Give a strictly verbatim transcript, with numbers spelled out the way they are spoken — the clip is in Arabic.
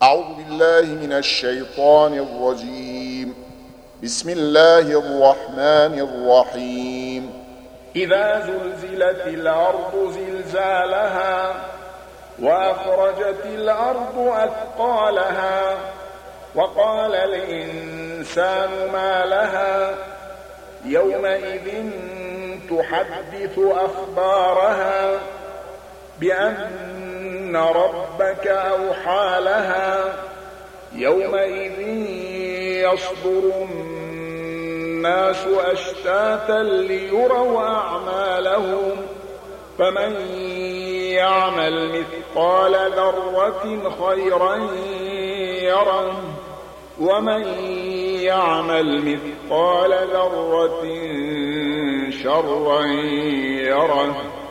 أعوذ بالله من الشيطان الرجيم. بسم الله الرحمن الرحيم. إذا زلزلت الأرض زلزالها وأخرجت الأرض أثقالها وقال الإنسان ما لها يومئذ تحدث أخبارها بأن ربك أوحى لها يومئذ يصدر الناس أشتاتا ليروا أعمالهم فمن يعمل مثقال ذرة خيرا يره ومن يعمل مثقال ذرة شرا يره.